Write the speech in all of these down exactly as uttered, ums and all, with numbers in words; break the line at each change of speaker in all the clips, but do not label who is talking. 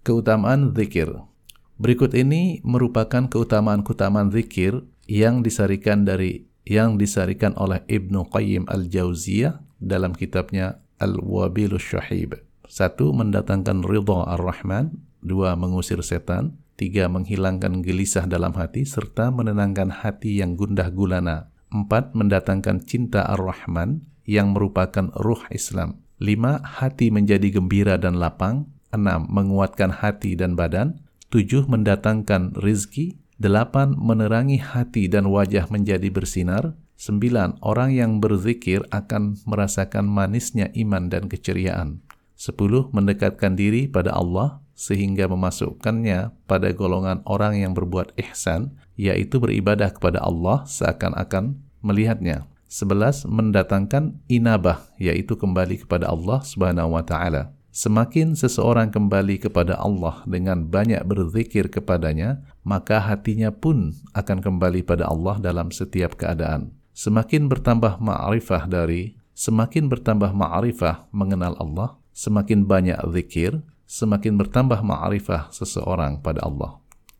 Keutamaan zikir. Berikut ini merupakan keutamaan-keutamaan zikir yang disarikan dari yang disarikan oleh Ibnu Qayyim Al-Jauziyah dalam kitabnya Al-Wabilus Syahib. Satu, mendatangkan ridha ar-Rahman. Dua, mengusir setan. Tiga, menghilangkan gelisah dalam hati serta menenangkan hati yang gundah gulana. Empat, mendatangkan cinta ar-Rahman yang merupakan ruh Islam. Lima, hati menjadi gembira dan lapang. Enam, menguatkan hati dan badan. Tujuh, mendatangkan rizki. Delapan, menerangi hati dan wajah menjadi bersinar. Sembilan, orang yang berzikir akan merasakan manisnya iman dan keceriaan. Sepuluh, mendekatkan diri pada Allah sehingga memasukkannya pada golongan orang yang berbuat ihsan, yaitu beribadah kepada Allah seakan-akan melihatnya. Sebelas, mendatangkan inabah, yaitu kembali kepada Allah Subhanahu wa Ta'ala. Semakin seseorang kembali kepada Allah dengan banyak berzikir kepadanya, maka hatinya pun akan kembali pada Allah dalam setiap keadaan. Semakin bertambah ma'rifah dari, semakin bertambah ma'rifah mengenal Allah, semakin banyak zikir, semakin bertambah ma'rifah seseorang pada Allah.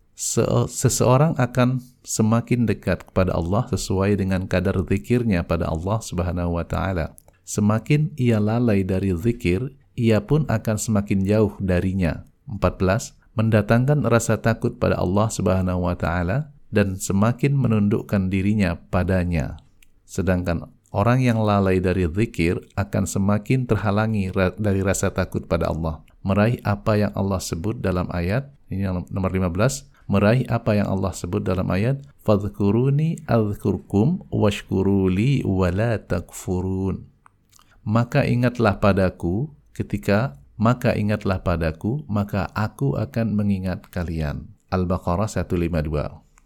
Seseorang akan semakin dekat kepada Allah sesuai dengan kadar zikirnya pada Allah Subhanahu wa Ta'ala. Semakin ia lalai dari zikir, ia pun akan semakin jauh darinya. Empat belas, mendatangkan rasa takut pada Allah Subhanahu wa Ta'ala dan semakin menundukkan dirinya padanya. Sedangkan orang yang lalai dari zikir akan semakin terhalangi dari rasa takut pada Allah. Meraih apa yang Allah sebut dalam ayat, ini yang nomor lima belas, meraih apa yang Allah sebut dalam ayat, fadhkuruni adzkurkum washkuruli wala takfurun. Maka ingatlah padaku ketika maka ingatlah padaku, maka aku akan mengingat kalian. Al-Baqarah seratus lima puluh dua.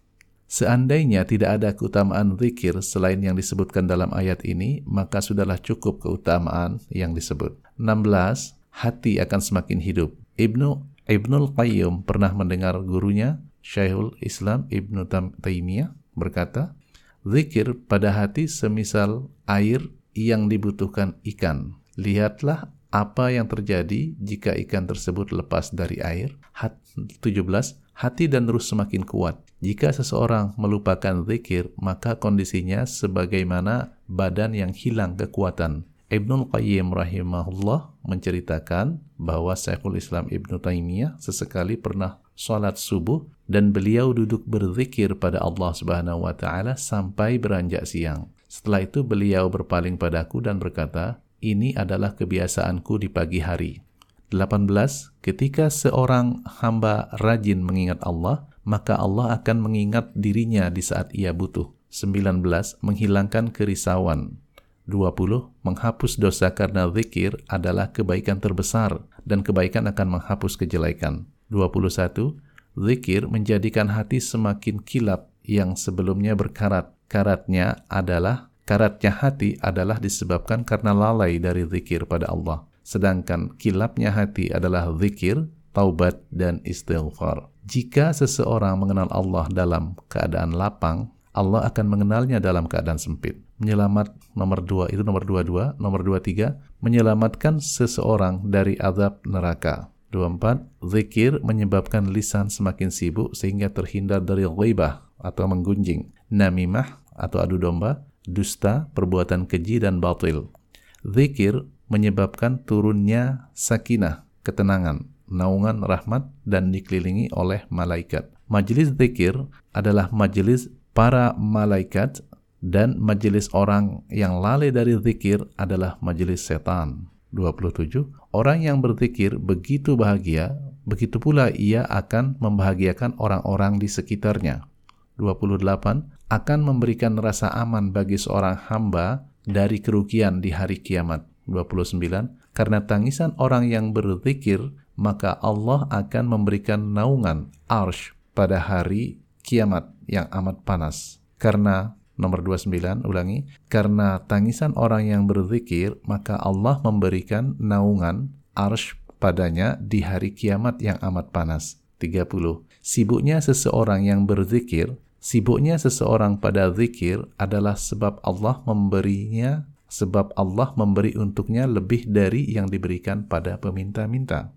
Seandainya tidak ada keutamaan zikir selain yang disebutkan dalam ayat ini, maka sudahlah cukup keutamaan yang disebut. enam belas. Hati akan semakin hidup. Ibnu Ibnul Qayyim pernah mendengar gurunya, Syekhul Islam Ibnu Taimiyah berkata, zikir pada hati semisal air yang dibutuhkan ikan. Lihatlah apa yang terjadi jika ikan tersebut lepas dari air. tujuh belas. Hati dan ruh semakin kuat. Jika seseorang melupakan zikir, maka kondisinya sebagaimana badan yang hilang kekuatan. Ibnul Qayyim rahimahullah menceritakan bahwa Syekhul Islam Ibnu Taimiyah sesekali pernah sholat subuh dan beliau duduk berzikir pada Allah Subhanahu wa Ta'ala sampai beranjak siang. Setelah itu beliau berpaling padaku dan berkata, ini adalah kebiasaanku di pagi hari. delapan belas. Ketika seorang hamba rajin mengingat Allah, maka Allah akan mengingat dirinya di saat ia butuh. sembilan belas. Menghilangkan kerisauan. dua puluh. Menghapus dosa karena zikir adalah kebaikan terbesar dan kebaikan akan menghapus kejelekan. dua puluh satu. Zikir menjadikan hati semakin kilap yang sebelumnya berkarat. Karatnya adalah karatnya hati adalah disebabkan karena lalai dari zikir pada Allah. Sedangkan kilapnya hati adalah zikir, taubat, dan istighfar. Jika seseorang mengenal Allah dalam keadaan lapang, Allah akan mengenalnya dalam keadaan sempit. Menyelamat nomor dua itu nomor dua puluh dua, nomor dua puluh tiga, menyelamatkan seseorang dari azab neraka. dua puluh empat. Zikir menyebabkan lisan semakin sibuk sehingga terhindar dari ghaibah atau menggunjing, namimah atau adu domba, dusta, perbuatan keji dan batil. Zikir menyebabkan turunnya sakinah, ketenangan, naungan rahmat dan dikelilingi oleh malaikat. Majelis zikir adalah majelis para malaikat dan majelis orang yang lalai dari zikir adalah majelis setan. dua puluh tujuh. Orang yang berzikir begitu bahagia, begitu pula ia akan membahagiakan orang-orang di sekitarnya. dua puluh delapan. Akan memberikan rasa aman bagi seorang hamba dari kerugian di hari kiamat. dua puluh sembilan. Karena tangisan orang yang berzikir, maka Allah akan memberikan naungan arsy pada hari kiamat yang amat panas. Karena nomor dua puluh sembilan, ulangi, karena tangisan orang yang berzikir, maka Allah memberikan naungan arsy padanya di hari kiamat yang amat panas. tiga puluh. Sibuknya seseorang yang berzikir, sibuknya seseorang pada zikir adalah sebab Allah memberinya, sebab Allah memberi untuknya lebih dari yang diberikan pada peminta-minta.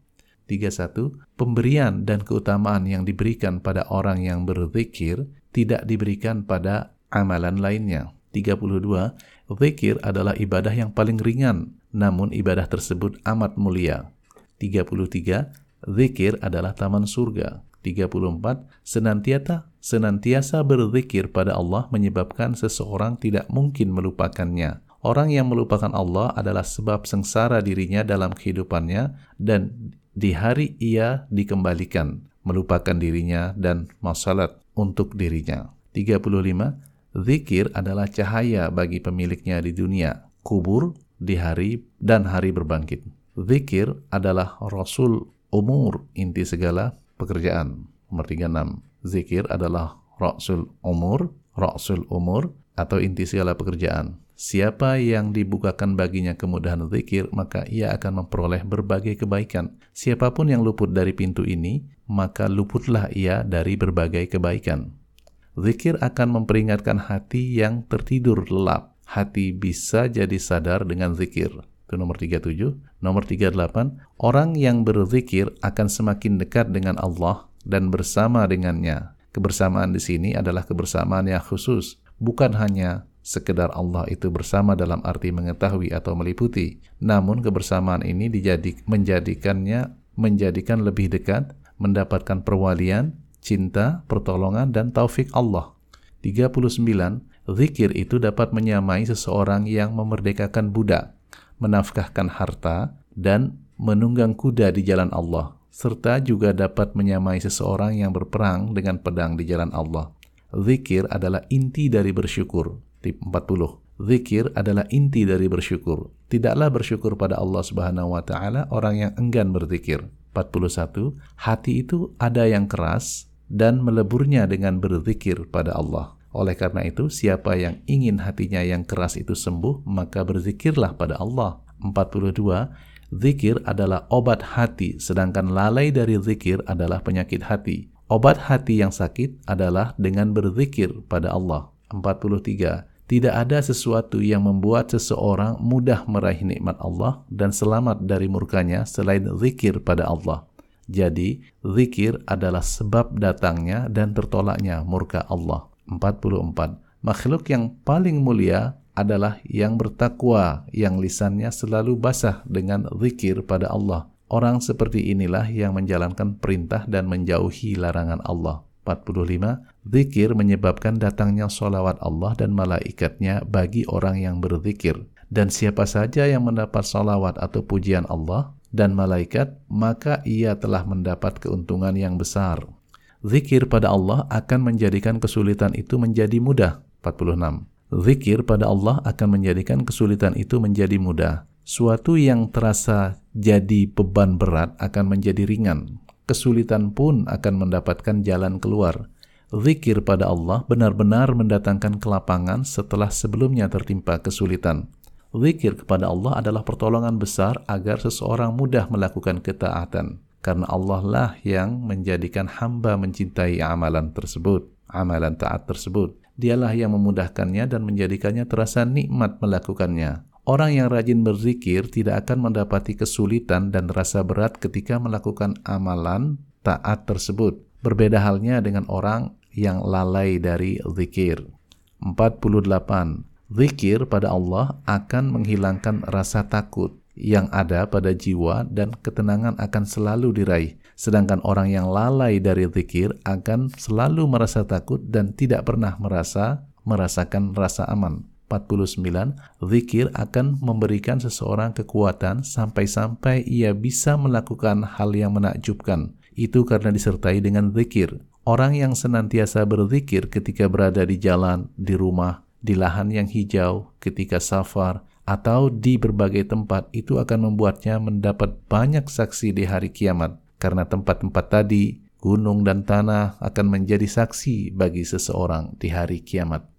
tiga puluh satu. Pemberian dan keutamaan yang diberikan pada orang yang berzikir tidak diberikan pada amalan lainnya. tiga puluh dua. Zikir adalah ibadah yang paling ringan, namun ibadah tersebut amat mulia. tiga puluh tiga. Zikir adalah taman surga. tiga puluh empat. Senantiasa senantiasa berzikir pada Allah menyebabkan seseorang tidak mungkin melupakannya. Orang yang melupakan Allah adalah sebab sengsara dirinya dalam kehidupannya, dan di hari ia dikembalikan, melupakan dirinya dan masalah untuk dirinya. tiga puluh lima. Zikir adalah cahaya bagi pemiliknya di dunia, kubur, di hari dan hari berbangkit. Zikir adalah rasul umur, inti segala pekerjaan. Nomor tiga puluh enam. Zikir adalah rasul umur, rasul umur atau inti segala pekerjaan. Siapa yang dibukakan baginya kemudahan zikir, maka ia akan memperoleh berbagai kebaikan. Siapapun yang luput dari pintu ini, maka luputlah ia dari berbagai kebaikan. Zikir akan memperingatkan hati yang tertidur lelap. Hati bisa jadi sadar dengan zikir. Itu nomor tiga puluh tujuh. Nomor tiga puluh delapan. Orang yang berzikir akan semakin dekat dengan Allah dan bersama dengannya. Kebersamaan di sini adalah kebersamaan yang khusus, bukan hanya sekedar Allah itu bersama dalam arti mengetahui atau meliputi, namun kebersamaan ini dijadik, menjadikannya menjadikan lebih dekat, mendapatkan perwalian, cinta, pertolongan, dan taufik Allah. tiga puluh sembilan. Zikir itu dapat menyamai seseorang yang memerdekakan budak, menafkahkan harta, dan menunggang kuda di jalan Allah, serta juga dapat menyamai seseorang yang berperang dengan pedang di jalan Allah. Zikir adalah inti dari bersyukur. Tip empat puluh. Zikir adalah inti dari bersyukur. Tidaklah bersyukur pada Allah Subhanahu wa taala orang yang enggan berzikir. empat puluh satu. Hati itu ada yang keras dan meleburnya dengan berzikir pada Allah. Oleh karena itu, siapa yang ingin hatinya yang keras itu sembuh, maka berzikirlah pada Allah. empat puluh dua. Zikir adalah obat hati, sedangkan lalai dari zikir adalah penyakit hati. Obat hati yang sakit adalah dengan berzikir pada Allah. empat puluh tiga. Tidak ada sesuatu yang membuat seseorang mudah meraih nikmat Allah dan selamat dari murkanya selain zikir pada Allah. Jadi, zikir adalah sebab datangnya dan tertolaknya murka Allah. empat puluh empat. Makhluk yang paling mulia adalah yang bertakwa, yang lisannya selalu basah dengan zikir pada Allah. Orang seperti inilah yang menjalankan perintah dan menjauhi larangan Allah. empat puluh lima. Zikir menyebabkan datangnya sholawat Allah dan malaikatnya bagi orang yang berzikir. Dan siapa saja yang mendapat sholawat atau pujian Allah dan malaikat, maka ia telah mendapat keuntungan yang besar. Zikir pada Allah akan menjadikan kesulitan itu menjadi mudah. empat puluh enam. Zikir pada Allah akan menjadikan kesulitan itu menjadi mudah. Suatu yang terasa jadi beban berat akan menjadi ringan. Kesulitan pun akan mendapatkan jalan keluar. Zikir pada Allah benar-benar mendatangkan kelapangan setelah sebelumnya tertimpa kesulitan. Zikir kepada Allah adalah pertolongan besar agar seseorang mudah melakukan ketaatan. Karena Allah lah yang menjadikan hamba mencintai amalan tersebut, amalan taat tersebut. Dialah yang memudahkannya dan menjadikannya terasa nikmat melakukannya. Orang yang rajin berzikir tidak akan mendapati kesulitan dan rasa berat ketika melakukan amalan taat tersebut. Berbeda halnya dengan orang yang lalai dari zikir. empat puluh delapan. Zikir pada Allah akan menghilangkan rasa takut yang ada pada jiwa dan ketenangan akan selalu diraih. Sedangkan orang yang lalai dari zikir akan selalu merasa takut dan tidak pernah merasa merasakan rasa aman. empat puluh sembilan. Zikir akan memberikan seseorang kekuatan sampai-sampai ia bisa melakukan hal yang menakjubkan. Itu karena disertai dengan zikir. Orang yang senantiasa berzikir ketika berada di jalan, di rumah, di lahan yang hijau, ketika safar, atau di berbagai tempat, itu akan membuatnya mendapat banyak saksi di hari kiamat. Karena tempat-tempat tadi, gunung dan tanah akan menjadi saksi bagi seseorang di hari kiamat.